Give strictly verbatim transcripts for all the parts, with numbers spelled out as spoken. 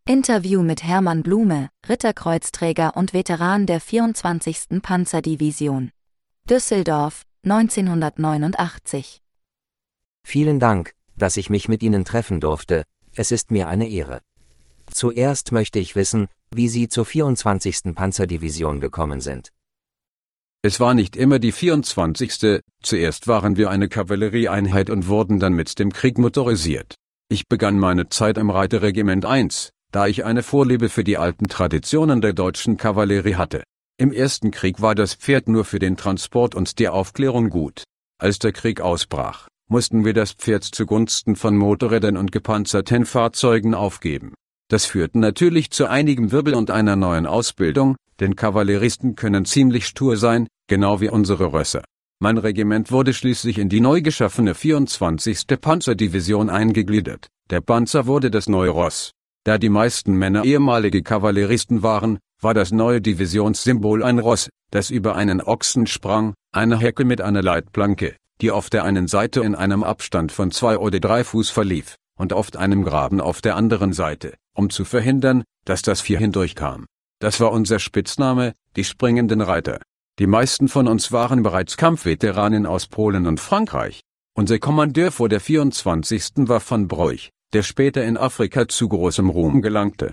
Interview mit Hermann Blume, Ritterkreuzträger und Veteran der vierundzwanzigsten Panzerdivision. Düsseldorf, neunzehnhundertneunundachtzig. Vielen Dank, dass ich mich mit Ihnen treffen durfte, es ist mir eine Ehre. Zuerst möchte ich wissen, wie Sie zur vierundzwanzigsten Panzerdivision gekommen sind. Es war nicht immer die vierundzwanzigste, zuerst waren wir eine Kavallerieeinheit und wurden dann mit dem Krieg motorisiert. Ich begann meine Zeit im Reiterregiment eins, da ich eine Vorliebe für die alten Traditionen der deutschen Kavallerie hatte. Im Ersten Krieg war das Pferd nur für den Transport und die Aufklärung gut. Als der Krieg ausbrach, mussten wir das Pferd zugunsten von Motorrädern und gepanzerten Fahrzeugen aufgeben. Das führte natürlich zu einigem Wirbel und einer neuen Ausbildung, denn Kavalleristen können ziemlich stur sein, genau wie unsere Rösser. Mein Regiment wurde schließlich in die neu geschaffene vierundzwanzigste Panzerdivision eingegliedert. Der Panzer wurde das neue Ross. Da die meisten Männer ehemalige Kavalleristen waren, war das neue Divisionssymbol ein Ross, das über einen Ochsen sprang, eine Hecke mit einer Leitplanke, die auf der einen Seite in einem Abstand von zwei oder drei Fuß verlief, und oft einem Graben auf der anderen Seite, um zu verhindern, dass das Vieh hindurchkam. Das war unser Spitzname, die springenden Reiter. Die meisten von uns waren bereits Kampfveteranen aus Polen und Frankreich. Unser Kommandeur vor der vierundzwanzigsten war von Broich, der später in Afrika zu großem Ruhm gelangte.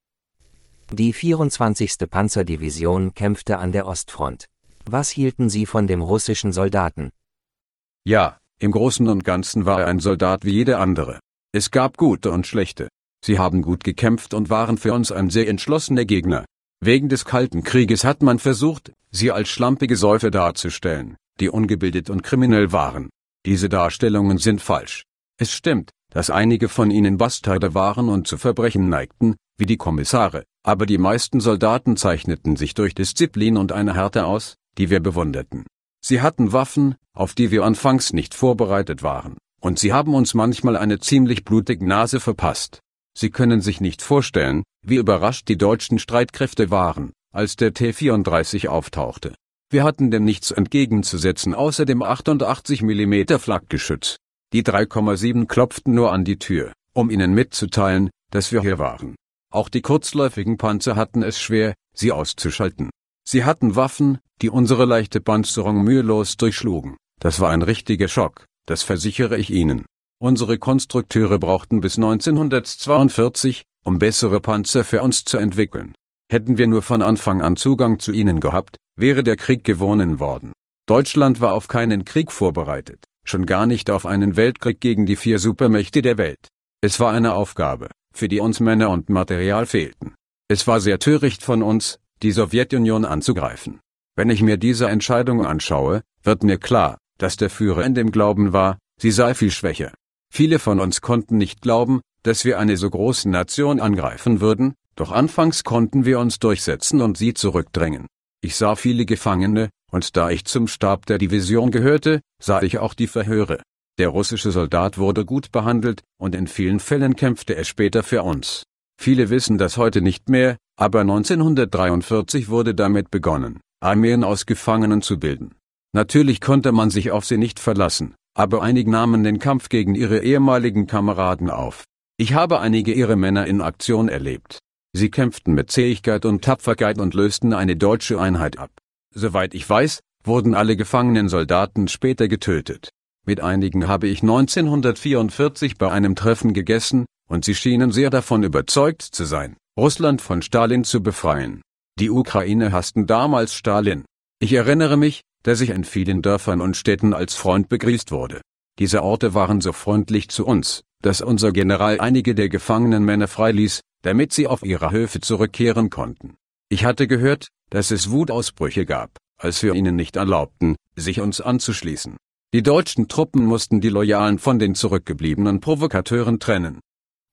Die vierundzwanzigste Panzerdivision kämpfte an der Ostfront. Was hielten Sie von dem russischen Soldaten? Ja, im Großen und Ganzen war er ein Soldat wie jeder andere. Es gab gute und schlechte. Sie haben gut gekämpft und waren für uns ein sehr entschlossener Gegner. Wegen des Kalten Krieges hat man versucht, sie als schlampige Säufer darzustellen, die ungebildet und kriminell waren. Diese Darstellungen sind falsch. Es stimmt, dass einige von ihnen Bastarde waren und zu Verbrechen neigten, wie die Kommissare, aber die meisten Soldaten zeichneten sich durch Disziplin und eine Härte aus, die wir bewunderten. Sie hatten Waffen, auf die wir anfangs nicht vorbereitet waren, und sie haben uns manchmal eine ziemlich blutige Nase verpasst. Sie können sich nicht vorstellen, wie überrascht die deutschen Streitkräfte waren, als der T vierunddreißig auftauchte. Wir hatten dem nichts entgegenzusetzen außer dem achtundachtzig Millimeter Flakgeschütz. Die drei Komma sieben klopften nur an die Tür, um ihnen mitzuteilen, dass wir hier waren. Auch die kurzläufigen Panzer hatten es schwer, sie auszuschalten. Sie hatten Waffen, die unsere leichte Panzerung mühelos durchschlugen. Das war ein richtiger Schock, das versichere ich Ihnen. Unsere Konstrukteure brauchten bis neunzehnhundertzweiundvierzig, um bessere Panzer für uns zu entwickeln. Hätten wir nur von Anfang an Zugang zu ihnen gehabt, wäre der Krieg gewonnen worden. Deutschland war auf keinen Krieg vorbereitet, schon gar nicht auf einen Weltkrieg gegen die vier Supermächte der Welt. Es war eine Aufgabe, für die uns Männer und Material fehlten. Es war sehr töricht von uns, die Sowjetunion anzugreifen. Wenn ich mir diese Entscheidung anschaue, wird mir klar, dass der Führer in dem Glauben war, sie sei viel schwächer. Viele von uns konnten nicht glauben, dass wir eine so große Nation angreifen würden, doch anfangs konnten wir uns durchsetzen und sie zurückdrängen. Ich sah viele Gefangene, und da ich zum Stab der Division gehörte, sah ich auch die Verhöre. Der russische Soldat wurde gut behandelt, und in vielen Fällen kämpfte er später für uns. Viele wissen das heute nicht mehr, aber neunzehnhundertdreiundvierzig wurde damit begonnen, Armeen aus Gefangenen zu bilden. Natürlich konnte man sich auf sie nicht verlassen, aber einige nahmen den Kampf gegen ihre ehemaligen Kameraden auf. Ich habe einige ihrer Männer in Aktion erlebt. Sie kämpften mit Zähigkeit und Tapferkeit und lösten eine deutsche Einheit ab. Soweit ich weiß, wurden alle gefangenen Soldaten später getötet. Mit einigen habe ich neunzehnhundertvierundvierzig bei einem Treffen gegessen, und sie schienen sehr davon überzeugt zu sein, Russland von Stalin zu befreien. Die Ukraine hassten damals Stalin. Ich erinnere mich, dass ich in vielen Dörfern und Städten als Freund begrüßt wurde. Diese Orte waren so freundlich zu uns, dass unser General einige der gefangenen Männer freiließ, damit sie auf ihre Höfe zurückkehren konnten. Ich hatte gehört, dass es Wutausbrüche gab, als wir ihnen nicht erlaubten, sich uns anzuschließen. Die deutschen Truppen mussten die Loyalen von den zurückgebliebenen Provokateuren trennen.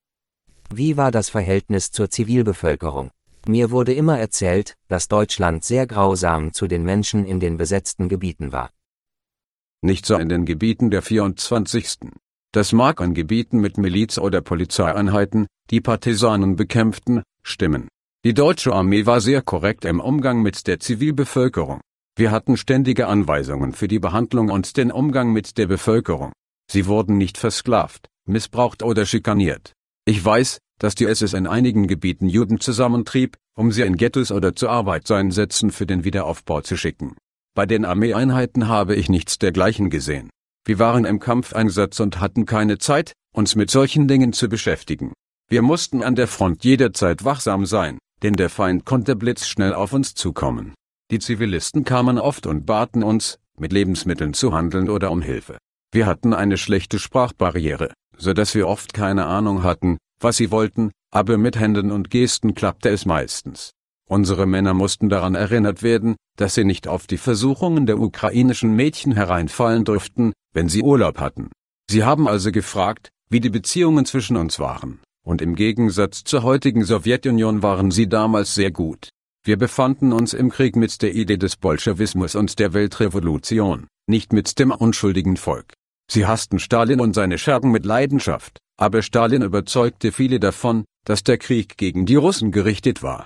Wie war das Verhältnis zur Zivilbevölkerung? Mir wurde immer erzählt, dass Deutschland sehr grausam zu den Menschen in den besetzten Gebieten war. Nicht so in den Gebieten der vierundzwanzigsten Das mag an Gebieten mit Miliz- oder Polizeieinheiten, die Partisanen bekämpften, stimmen. Die deutsche Armee war sehr korrekt im Umgang mit der Zivilbevölkerung. Wir hatten ständige Anweisungen für die Behandlung und den Umgang mit der Bevölkerung. Sie wurden nicht versklavt, missbraucht oder schikaniert. Ich weiß, dass die S S in einigen Gebieten Juden zusammentrieb, um sie in Ghettos oder zu Arbeitseinsätzen für den Wiederaufbau zu schicken. Bei den Armeeeinheiten habe ich nichts dergleichen gesehen. Wir waren im Kampfeinsatz und hatten keine Zeit, uns mit solchen Dingen zu beschäftigen. Wir mussten an der Front jederzeit wachsam sein, denn der Feind konnte blitzschnell auf uns zukommen. Die Zivilisten kamen oft und baten uns, mit Lebensmitteln zu handeln oder um Hilfe. Wir hatten eine schlechte Sprachbarriere, so dass wir oft keine Ahnung hatten, was sie wollten, aber mit Händen und Gesten klappte es meistens. Unsere Männer mussten daran erinnert werden, dass sie nicht auf die Versuchungen der ukrainischen Mädchen hereinfallen durften, wenn sie Urlaub hatten. Sie haben also gefragt, wie die Beziehungen zwischen uns waren, und im Gegensatz zur heutigen Sowjetunion waren sie damals sehr gut. Wir befanden uns im Krieg mit der Idee des Bolschewismus und der Weltrevolution, nicht mit dem unschuldigen Volk. Sie hassten Stalin und seine Schergen mit Leidenschaft, aber Stalin überzeugte viele davon, dass der Krieg gegen die Russen gerichtet war.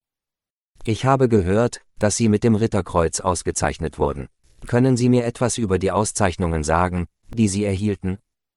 Ich habe gehört, dass Sie mit dem Ritterkreuz ausgezeichnet wurden. Können Sie mir etwas über die Auszeichnungen sagen, die Sie erhielten?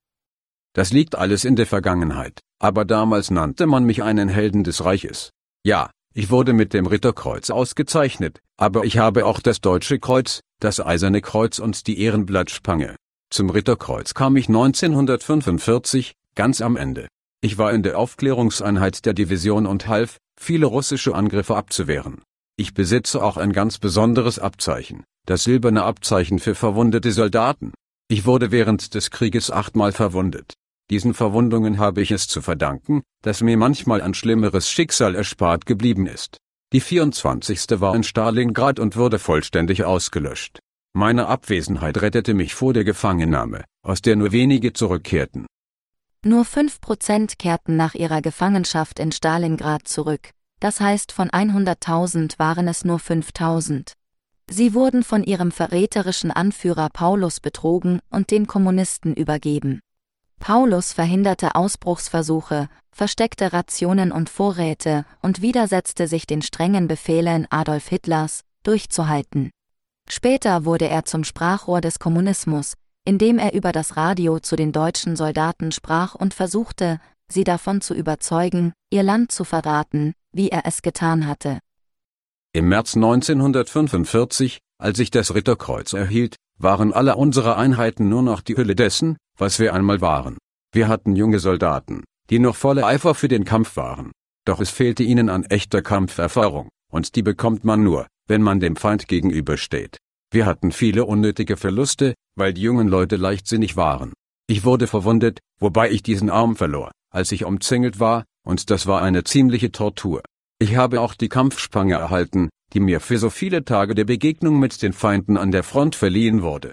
Das liegt alles in der Vergangenheit, aber damals nannte man mich einen Helden des Reiches. Ja, ich wurde mit dem Ritterkreuz ausgezeichnet, aber ich habe auch das Deutsche Kreuz, das Eiserne Kreuz und die Ehrenblattspange. Zum Ritterkreuz kam ich neunzehnhundertfünfundvierzig, ganz am Ende. Ich war in der Aufklärungseinheit der Division und half, viele russische Angriffe abzuwehren. Ich besitze auch ein ganz besonderes Abzeichen, das silberne Abzeichen für verwundete Soldaten. Ich wurde während des Krieges achtmal verwundet. Diesen Verwundungen habe ich es zu verdanken, dass mir manchmal ein schlimmeres Schicksal erspart geblieben ist. Die vierundzwanzigste war in Stalingrad und wurde vollständig ausgelöscht. Meine Abwesenheit rettete mich vor der Gefangennahme, aus der nur wenige zurückkehrten. Nur fünf Prozent kehrten nach ihrer Gefangenschaft in Stalingrad zurück, das heißt von hunderttausend waren es nur fünftausend. Sie wurden von ihrem verräterischen Anführer Paulus betrogen und den Kommunisten übergeben. Paulus verhinderte Ausbruchsversuche, versteckte Rationen und Vorräte und widersetzte sich den strengen Befehlen Adolf Hitlers, durchzuhalten. Später wurde er zum Sprachrohr des Kommunismus, indem er über das Radio zu den deutschen Soldaten sprach und versuchte, sie davon zu überzeugen, ihr Land zu verraten, wie er es getan hatte. Im März neunzehnhundertfünfundvierzig, als ich das Ritterkreuz erhielt, waren alle unsere Einheiten nur noch die Hülle dessen, was wir einmal waren. Wir hatten junge Soldaten, die noch voller Eifer für den Kampf waren. Doch es fehlte ihnen an echter Kampferfahrung, und die bekommt man nur, wenn man dem Feind gegenübersteht. Wir hatten viele unnötige Verluste, weil die jungen Leute leichtsinnig waren. Ich wurde verwundet, wobei ich diesen Arm verlor, als ich umzingelt war, und das war eine ziemliche Tortur. Ich habe auch die Kampfspange erhalten, die mir für so viele Tage der Begegnung mit den Feinden an der Front verliehen wurde.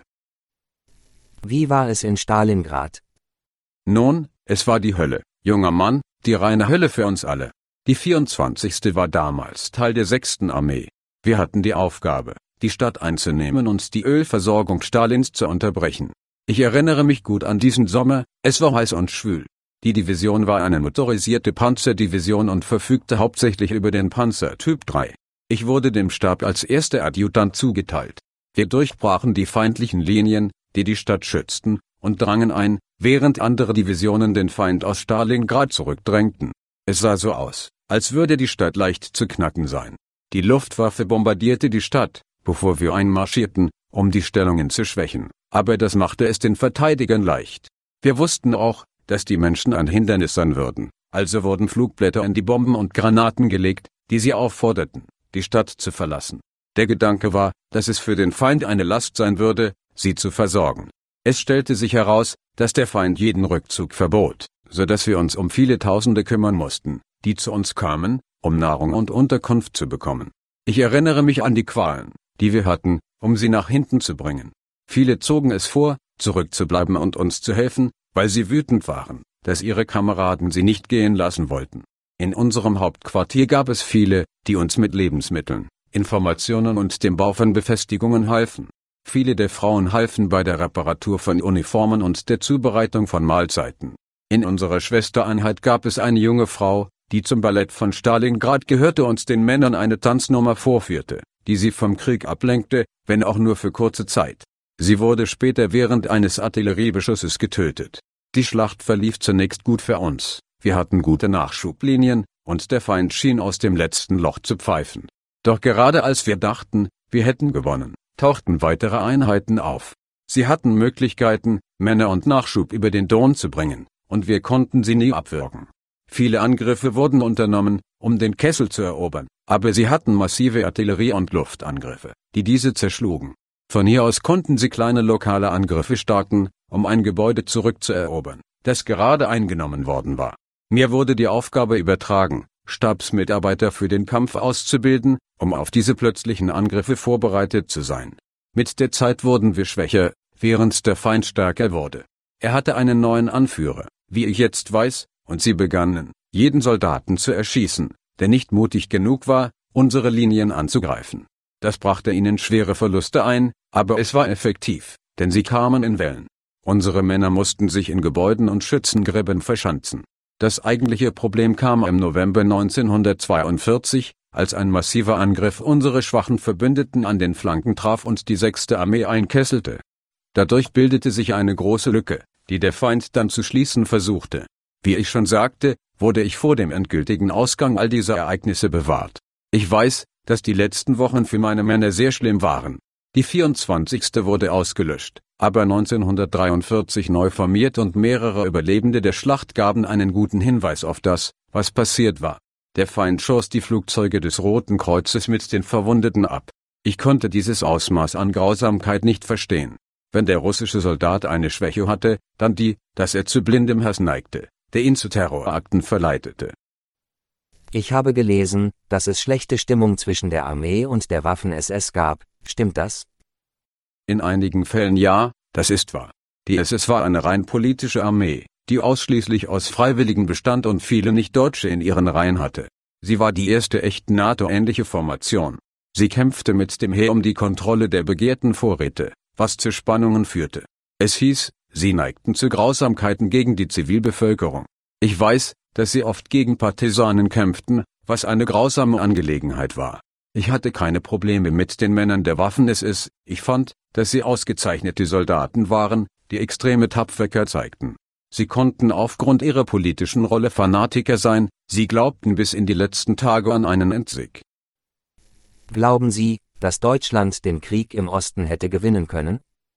Wie war es in Stalingrad? Nun, es war die Hölle, junger Mann, die reine Hölle für uns alle. Die vierundzwanzigste war damals Teil der sechsten Armee. Wir hatten die Aufgabe, die Stadt einzunehmen und die Ölversorgung Stalins zu unterbrechen. Ich erinnere mich gut an diesen Sommer, es war heiß und schwül. Die Division war eine motorisierte Panzerdivision und verfügte hauptsächlich über den Panzer Typ drei. Ich wurde dem Stab als erster Adjutant zugeteilt. Wir durchbrachen die feindlichen Linien, die die Stadt schützten, und drangen ein, während andere Divisionen den Feind aus Stalingrad zurückdrängten. Es sah so aus, als würde die Stadt leicht zu knacken sein. Die Luftwaffe bombardierte die Stadt, bevor wir einmarschierten, um die Stellungen zu schwächen, aber das machte es den Verteidigern leicht. Wir wussten auch, dass die Menschen ein Hindernis sein würden, also wurden Flugblätter in die Bomben und Granaten gelegt, die sie aufforderten, die Stadt zu verlassen. Der Gedanke war, dass es für den Feind eine Last sein würde, sie zu versorgen. Es stellte sich heraus, dass der Feind jeden Rückzug verbot, so dass wir uns um viele Tausende kümmern mussten, die zu uns kamen, um Nahrung und Unterkunft zu bekommen. Ich erinnere mich an die Qualen, die wir hatten, um sie nach hinten zu bringen. Viele zogen es vor, zurückzubleiben und uns zu helfen, weil sie wütend waren, dass ihre Kameraden sie nicht gehen lassen wollten. In unserem Hauptquartier gab es viele, die uns mit Lebensmitteln, Informationen und dem Bau von Befestigungen halfen. Viele der Frauen halfen bei der Reparatur von Uniformen und der Zubereitung von Mahlzeiten. In unserer Schwestereinheit gab es eine junge Frau, die zum Ballett von Stalingrad gehörte und den Männern eine Tanznummer vorführte, die sie vom Krieg ablenkte, wenn auch nur für kurze Zeit. Sie wurde später während eines Artilleriebeschusses getötet. Die Schlacht verlief zunächst gut für uns. Wir hatten gute Nachschublinien, und der Feind schien aus dem letzten Loch zu pfeifen. Doch gerade als wir dachten, wir hätten gewonnen, tauchten weitere Einheiten auf. Sie hatten Möglichkeiten, Männer und Nachschub über den Don zu bringen, und wir konnten sie nie abwürgen. Viele Angriffe wurden unternommen, um den Kessel zu erobern, aber sie hatten massive Artillerie- und Luftangriffe, die diese zerschlugen. Von hier aus konnten sie kleine lokale Angriffe starten, um ein Gebäude zurückzuerobern, das gerade eingenommen worden war. Mir wurde die Aufgabe übertragen, Stabsmitarbeiter für den Kampf auszubilden, um auf diese plötzlichen Angriffe vorbereitet zu sein. Mit der Zeit wurden wir schwächer, während der Feind stärker wurde. Er hatte einen neuen Anführer, wie ich jetzt weiß, und sie begannen, jeden Soldaten zu erschießen, der nicht mutig genug war, unsere Linien anzugreifen. Das brachte ihnen schwere Verluste ein, aber es war effektiv, denn sie kamen in Wellen. Unsere Männer mussten sich in Gebäuden und Schützengräben verschanzen. Das eigentliche Problem kam im November neunzehnhundertzweiundvierzig, als ein massiver Angriff unsere schwachen Verbündeten an den Flanken traf und die sechste Armee einkesselte. Dadurch bildete sich eine große Lücke, die der Feind dann zu schließen versuchte. Wie ich schon sagte, wurde ich vor dem endgültigen Ausgang all dieser Ereignisse bewahrt. Ich weiß, dass die letzten Wochen für meine Männer sehr schlimm waren. Die vierundzwanzigste wurde ausgelöscht, aber neunzehnhundertdreiundvierzig neu formiert und mehrere Überlebende der Schlacht gaben einen guten Hinweis auf das, was passiert war. Der Feind schoss die Flugzeuge des Roten Kreuzes mit den Verwundeten ab. Ich konnte dieses Ausmaß an Grausamkeit nicht verstehen. Wenn der russische Soldat eine Schwäche hatte, dann die, dass er zu blindem Hass neigte, der ihn zu Terrorakten verleitete. Ich habe gelesen, dass es schlechte Stimmung zwischen der Armee und der Waffen-S S gab. Stimmt das? In einigen Fällen ja, das ist wahr. Die S S war eine rein politische Armee, die ausschließlich aus Freiwilligen bestand und viele Nicht-Deutsche in ihren Reihen hatte. Sie war die erste echt NATO-ähnliche Formation. Sie kämpfte mit dem Heer um die Kontrolle der begehrten Vorräte, was zu Spannungen führte. Es hieß, sie neigten zu Grausamkeiten gegen die Zivilbevölkerung. Ich weiß, dass sie oft gegen Partisanen kämpften, was eine grausame Angelegenheit war. Ich hatte keine Probleme mit den Männern der Waffen-S S, ich fand, dass sie ausgezeichnete Soldaten waren, die extreme Tapferkeit zeigten. Sie konnten aufgrund ihrer politischen Rolle Fanatiker sein, sie glaubten bis in die letzten Tage an einen Endsieg. Glauben Sie, dass Deutschland den Krieg im Osten hätte gewinnen können?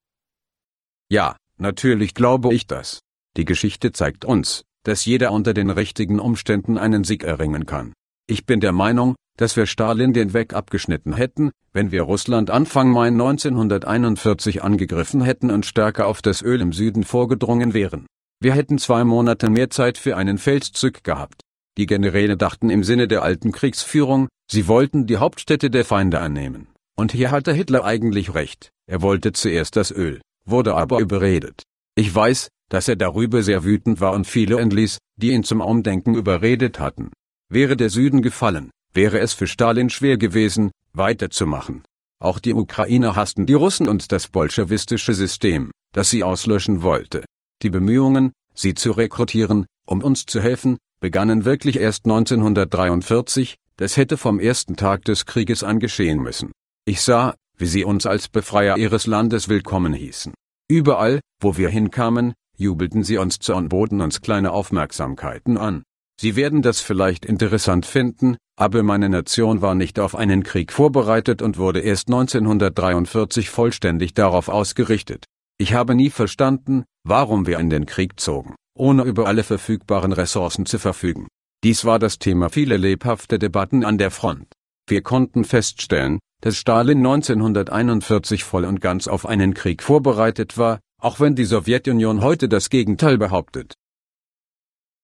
Ja, natürlich glaube ich das. Die Geschichte zeigt uns, dass jeder unter den richtigen Umständen einen Sieg erringen kann. Ich bin der Meinung, dass wir Stalin den Weg abgeschnitten hätten, wenn wir Russland Anfang Mai neunzehnhunderteinundvierzig angegriffen hätten und stärker auf das Öl im Süden vorgedrungen wären. Wir hätten zwei Monate mehr Zeit für einen Feldzug gehabt. Die Generäle dachten im Sinne der alten Kriegsführung, sie wollten die Hauptstädte der Feinde einnehmen. Und hier hatte Hitler eigentlich recht, er wollte zuerst das Öl, wurde aber überredet. Ich weiß, dass er darüber sehr wütend war und viele entließ, die ihn zum Umdenken überredet hatten. Wäre der Süden gefallen, wäre es für Stalin schwer gewesen, weiterzumachen. Auch die Ukrainer hassten die Russen und das bolschewistische System, das sie auslöschen wollte. Die Bemühungen, sie zu rekrutieren, um uns zu helfen, begannen wirklich erst neunzehnhundertdreiundvierzig, das hätte vom ersten Tag des Krieges an geschehen müssen. Ich sah, wie sie uns als Befreier ihres Landes willkommen hießen. Überall, wo wir hinkamen, jubelten sie uns zu und boten uns kleine Aufmerksamkeiten an. Sie werden das vielleicht interessant finden, aber meine Nation war nicht auf einen Krieg vorbereitet und wurde erst neunzehnhundertdreiundvierzig vollständig darauf ausgerichtet. Ich habe nie verstanden, warum wir in den Krieg zogen, ohne über alle verfügbaren Ressourcen zu verfügen. Dies war das Thema vieler lebhafter Debatten an der Front. Wir konnten feststellen, dass Stalin neunzehnhunderteinundvierzig voll und ganz auf einen Krieg vorbereitet war, auch wenn die Sowjetunion heute das Gegenteil behauptet.